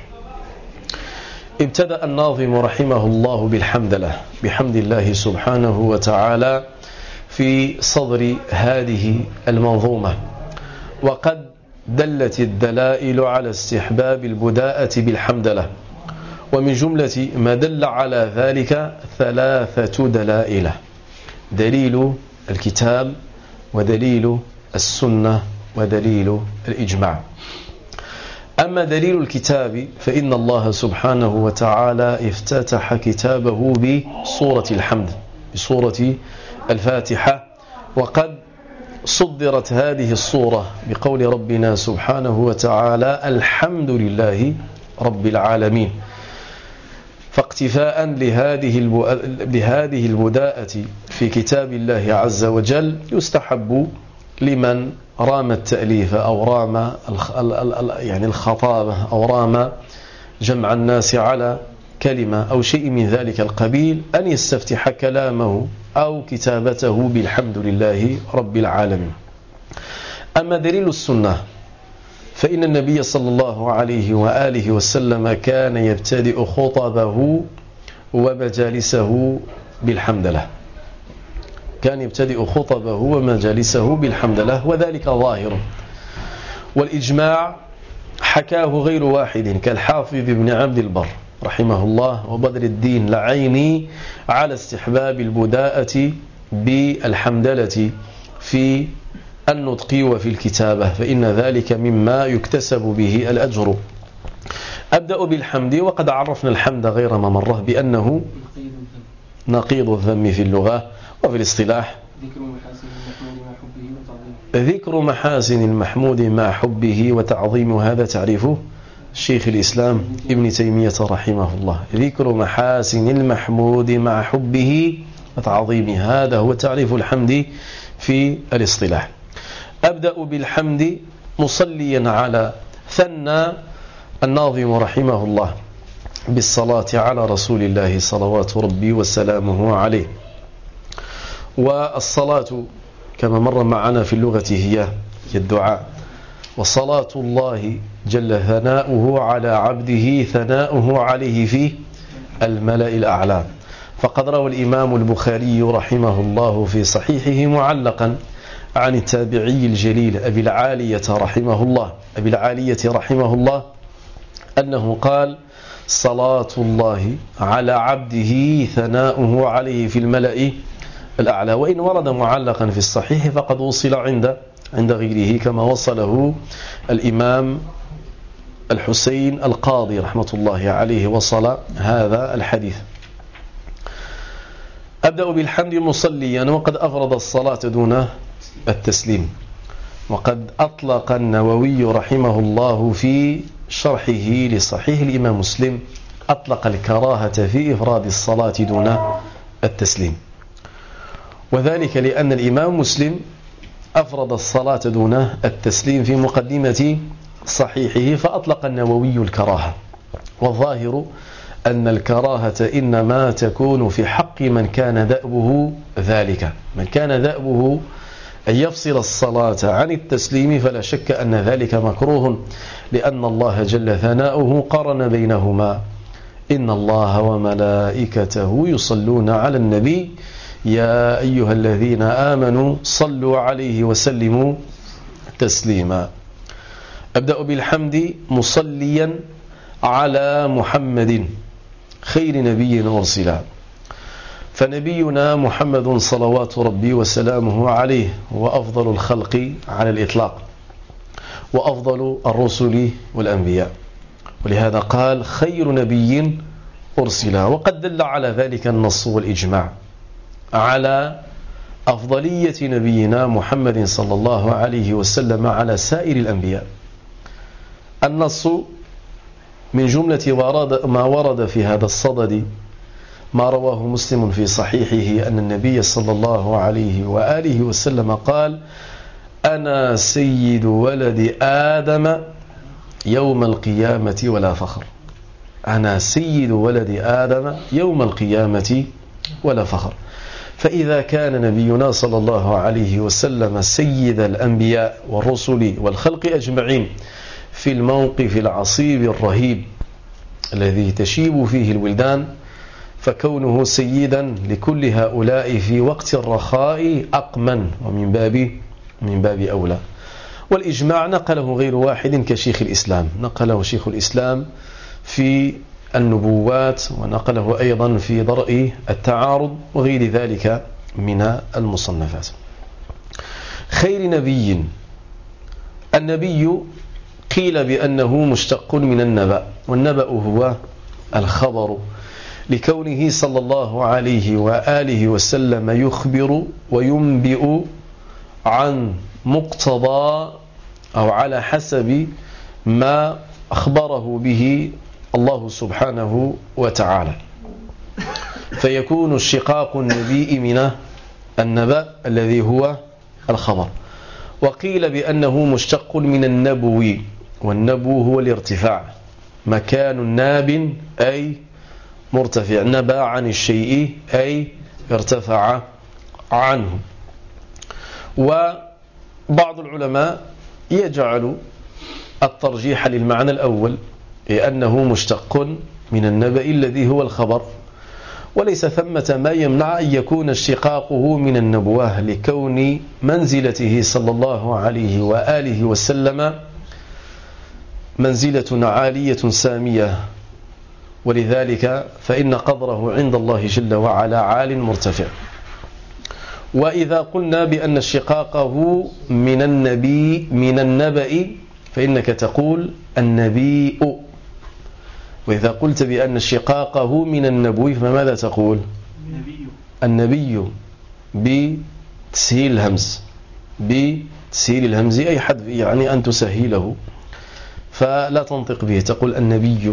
ابتدأ الناظم رحمه الله بالحمد له، بحمد الله سبحانه وتعالى في صدر هذه المنظومة، وقد دلت الدلائل على استحباب البداءة بالحمد له، ومن جملة ما دل على ذلك ثلاثة دلائل: دليل الكتاب، ودليل السنة، ودليل الإجماع. أما دليل الكتاب فإن الله سبحانه وتعالى افتتح كتابه بسورة الحمد، بسورة الفاتحة، وقد صدرت هذه الصورة بقول ربنا سبحانه وتعالى: الحمد لله رب العالمين. فاقتفاء لهذه بهذه البداءة في كتاب الله عز وجل يستحب لمن رام التأليف أو رام يعني الخطابة أو رام جمع الناس على كلمة أو شيء من ذلك القبيل أن يستفتح كلامه أو كتابته بالحمد لله رب العالمين. أما دليل السنة فإن النبي صلى الله عليه وآله وسلم كان يبتدئ خطبه ومجالسه بالحمد لله، كان يبتدئ خطبه ومجالسه بالحمد لله، وذلك ظاهر. والإجماع حكاه غير واحد كالحافظ ابن عبد البر رحمه الله وبدر الدين العيني على استحباب البداءة بالحمدلة في النطق وفي الكتابة، فإن ذلك مما يكتسب به الأجر. أبدأ بالحمد، وقد عرفنا الحمد غير ما مره بأنه نقيض الذم في اللغة وفي الاصطلاح ذكر محاسن المحمود مع حبه وتعظيم. هذا تعريفه شيخ الإسلام ابن تيمية رحمه الله: ذكر محاسن المحمود مع حبه وتعظيم، هذا هو تعريف الحمد في الاصطلاح. أبدأ بالحمد مصليا على، ثنى الناظم رحمه الله بالصلاة على رسول الله صلوات ربي وسلامه عليه. والصلاة كما مر معنا في اللغة هي الدعاء، وصلاة الله جل ثناؤه على عبده ثناؤه عليه في الملأ الأعلى. فقد روى الإمام البخاري رحمه الله في صحيحه معلقا عن التابعي الجليل أبي العالية رحمه الله أبي العالية رحمه الله أنه قال: صلاة الله على عبده ثناؤه عليه في الملأ الأعلى. وإن ورد معلقا في الصحيح فقد وصل عند عند غيره كما وصله الإمام الحسين القاضي رحمة الله عليه، وصل هذا الحديث. أبدأ بالحمد مصليا، وقد أفرض الصلاة دون التسليم. وقد أطلق النووي رحمه الله في شرحه لصحيح الإمام مسلم أطلق الكراهة في إفراد الصلاة دون التسليم، وذلك لأن الإمام مسلم أفرد الصلاة دون التسليم في مقدمة صحيحه، فأطلق النووي الكراهة. والظاهر أن الكراهة إنما تكون في حق من كان دأبه ذلك، من كان دأبه أن يفصل الصلاة عن التسليم، فلا شك أن ذلك مكروه، لأن الله جل ثناؤه قرن بينهما: إن الله وملائكته يصلون على النبي يا أيها الذين آمنوا صلوا عليه وسلموا تسليما. أبدأ بالحمد مصليا على محمد خير نبي أرسل. فنبينا محمد صلوات ربي وسلامه عليه هو أفضل الخلق على الإطلاق، وأفضل الرسل والأنبياء، ولهذا قال خير نبي أرسل. وقد دل على ذلك النص والإجماع على أفضلية نبينا محمد صلى الله عليه وسلم على سائر الأنبياء. النص من جملة ما ورد في هذا الصدد ما رواه مسلم في صحيحه أن النبي صلى الله عليه وآله وسلم قال: أنا سيد ولد آدم يوم القيامة ولا فخر. أنا سيد ولد آدم يوم القيامة ولا فخر. فإذا كان نبينا صلى الله عليه وسلم سيد الأنبياء والرسل والخلق أجمعين في الموقف العصيب الرهيب الذي تشيب فيه الولدان، فكونه سيدا لكل هؤلاء في وقت الرخاء أقمن ومن باب من باب أولى. والإجماع نقله غير واحد كشيخ الإسلام، نقله شيخ الإسلام في النبوات، ونقله أيضا في درء التعارض وغير ذلك من المصنفات. خير نبي، النبي قيل بأنه مشتق من النبأ، والنبأ هو الخبر، لكونه صلى الله عليه وآله وسلم يخبر وينبئ عن مقتضى أو على حسب ما أخبره به الله سبحانه وتعالى، فيكون اشتقاق النبي من النبأ الذي هو الخبر. وقيل بأنه مشتق من النبو، والنبو هو الارتفاع، مكان ناب أي مرتفع، نبى عن الشيء أي ارتفع عنه. وبعض العلماء يجعل الترجيح للمعنى الأول، لأنه مشتق من النبأ الذي هو الخبر، وليس ثمة ما يمنع أن يكون اشتقاقه من النبوة، لكون منزلته صلى الله عليه وآله وسلم منزلة عالية سامية، ولذلك فإن قدره عند الله جل وعلا عال مرتفع. وإذا قلنا بأن اشتقاقه من النبي من النبأ فإنك تقول النبيء، وإذا قلت بأن اشتقاقه من النبوي فماذا تقول؟ النبي بتسهيل الهمز، بتسهيل الهمز أي حذف، يعني أن تسهيله، فلا تنطق به، تقول النبي.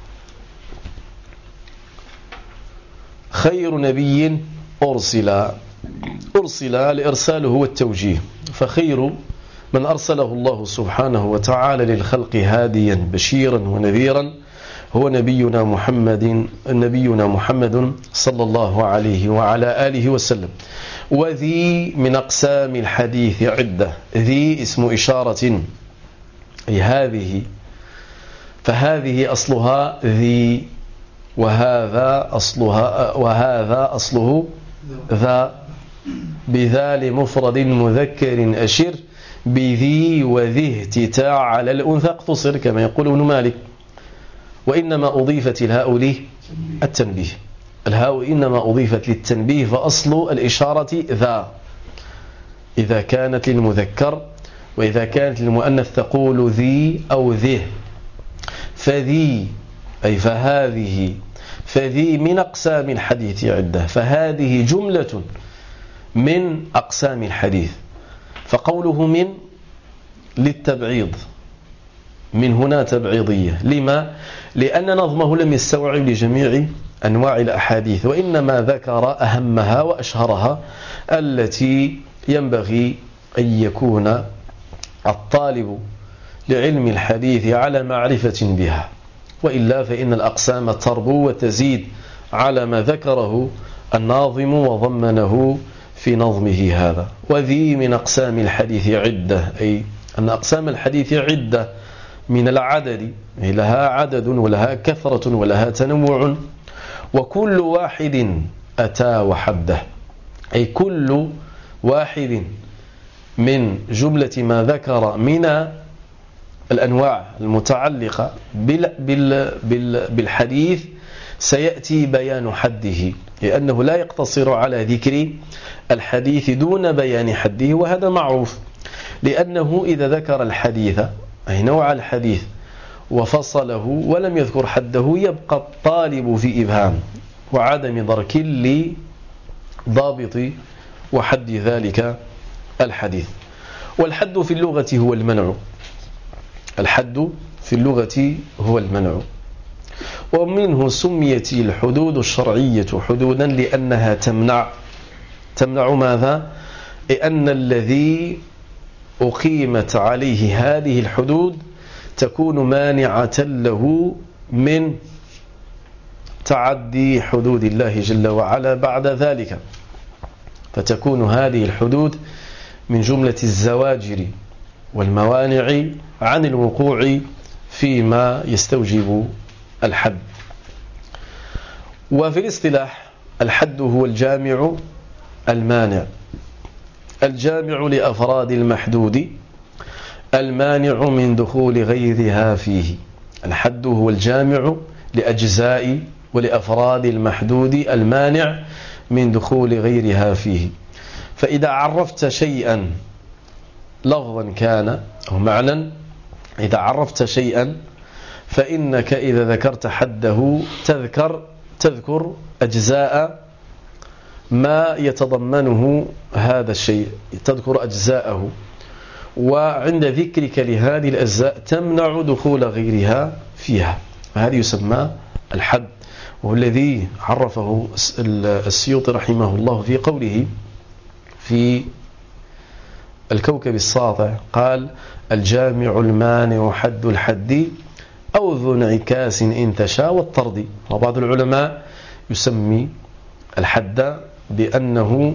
خير نبي أرسل، أرسل الإرسال هو التوجيه، فخير من أرسله الله سبحانه وتعالى للخلق هاديا بشيرا ونذيرا هو نبينا محمد نبينا محمد صلى الله عليه وعلى آله وسلم. وذي من أقسام الحديث عدة، ذي اسم إشارة، أي هذه فهذه أصلها ذي، وهذا أصلها وهذا أصله ذا. بذا لمفرد مذكر أشر، بذي وذي اهتتاع على الأنثى اقتصر، كما يقول ابن مالك. وإنما أضيفت الهاء للتنبيه، الهاء إنما أضيفت للتنبيه، فأصل الإشارة ذا إذا كانت للمذكر، وإذا كانت للمؤنث تقول ذي أو ذه. فذي أي فهذه، فذي من أقسام الحديث عدة، فهذه جملة من أقسام الحديث. فقوله من للتبعيض، من هنا تبعيضية. لما؟ لأن نظمه لم يستوعب لجميع أنواع الأحاديث، وإنما ذكر أهمها وأشهرها التي ينبغي أن يكون الطالب لعلم الحديث على معرفة بها، وإلا فإن الأقسام تربو وتزيد على ما ذكره الناظم وضمنه في نظمه هذا. وذي من أقسام الحديث عدة، أي أن أقسام الحديث عدة من العدد، لها عدد ولها كثرة ولها تنوع، وكل واحد أتى وحده، أي كل واحد من جملة ما ذكر من الأنواع المتعلقة بالحديث سيأتي بيان حده، لأنه لا يقتصر على ذكر الحديث دون بيان حده، وهذا معروف. لأنه إذا ذكر الحديث أي نوع الحديث وفصله ولم يذكر حده، يبقى الطالب في إبهام وعدم درك لضابط وحد ذلك الحديث. والحد في اللغة هو المنع، الحد في اللغة هو المنع، ومنه سميت الحدود الشرعية حدودا لأنها تمنع. تمنع ماذا؟ لأن الذي أقيمت عليه هذه الحدود تكون مانعة له من تعدي حدود الله جل وعلا بعد ذلك، فتكون هذه الحدود من جملة الزواجر والموانع عن الوقوع فيما يستوجب الحد. وفي الاصطلاح الحد هو الجامع المانع، الجامع لأفراد المحدود، المانع من دخول غيرها فيه. الحد هو الجامع لأجزاء ولأفراد المحدود، المانع من دخول غيرها فيه. فإذا عرفت شيئا لفظا كان أو معنى، إذا عرفت شيئا فإنك إذا ذكرت حده تذكر تذكر أجزاء ما يتضمنه هذا الشيء، تذكر أجزاءه، وعند ذكرك لهذه الأجزاء تمنع دخول غيرها فيها. هذا يسمى الحد، وهو الذي عرفه السيوطي رحمه الله في قوله في الكوكب الساطع، قال: الجامع المانع حد الحد أو ذو انعكاس إن تشاء والطرد. وبعض العلماء يسمي الحد بأنه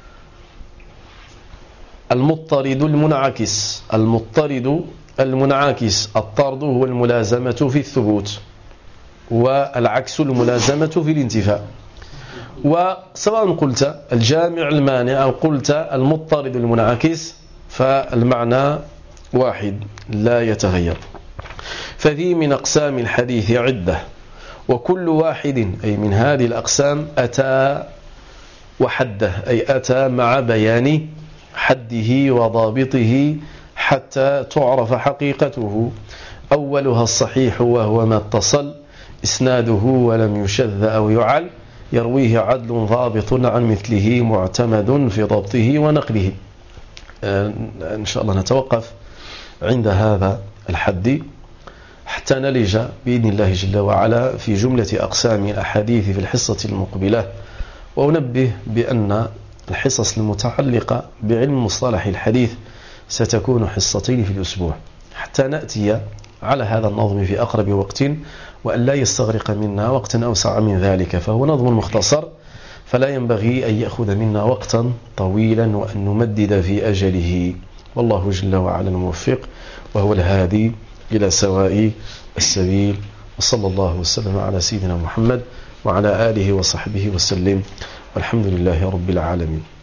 المضطرد المنعكس، المضطرد المنعكس. الطرد هو الملازمة في الثبوت، والعكس الملازمة في الانتفاء. وسواء قلت الجامع المانع أو قلت المضطرد المنعكس فالمعنى واحد لا يتغير. فذي من أقسام الحديث عدة، وكل واحد أي من هذه الأقسام أتى وحده، أي أتى مع بيان حده وضابطه حتى تعرف حقيقته. أولها الصحيح وهو ما اتصل إسناده ولم يشذ أو يعل، يرويه عدل ضابط عن مثله معتمد في ضبطه ونقله. إن شاء الله نتوقف عند هذا الحد حتى نلج بإذن الله جل وعلا في جملة أقسام الأحاديث في الحصة المقبلة. وأنبه بأن الحصص المتعلقة بعلم مصطلح الحديث ستكون حصتين في الأسبوع حتى نأتي على هذا النظم في أقرب وقت، وأن لا يستغرق منا وقتا أوسع من ذلك، فهو نظم مختصر فلا ينبغي أن يأخذ منا وقتا طويلا وأن نمدد في أجله. والله جل وعلا الموفق وهو الهادي إلى سواء السبيل. وصلى الله وسلم على سيدنا محمد وعلى آله وصحبه وسلم، والحمد لله رب العالمين.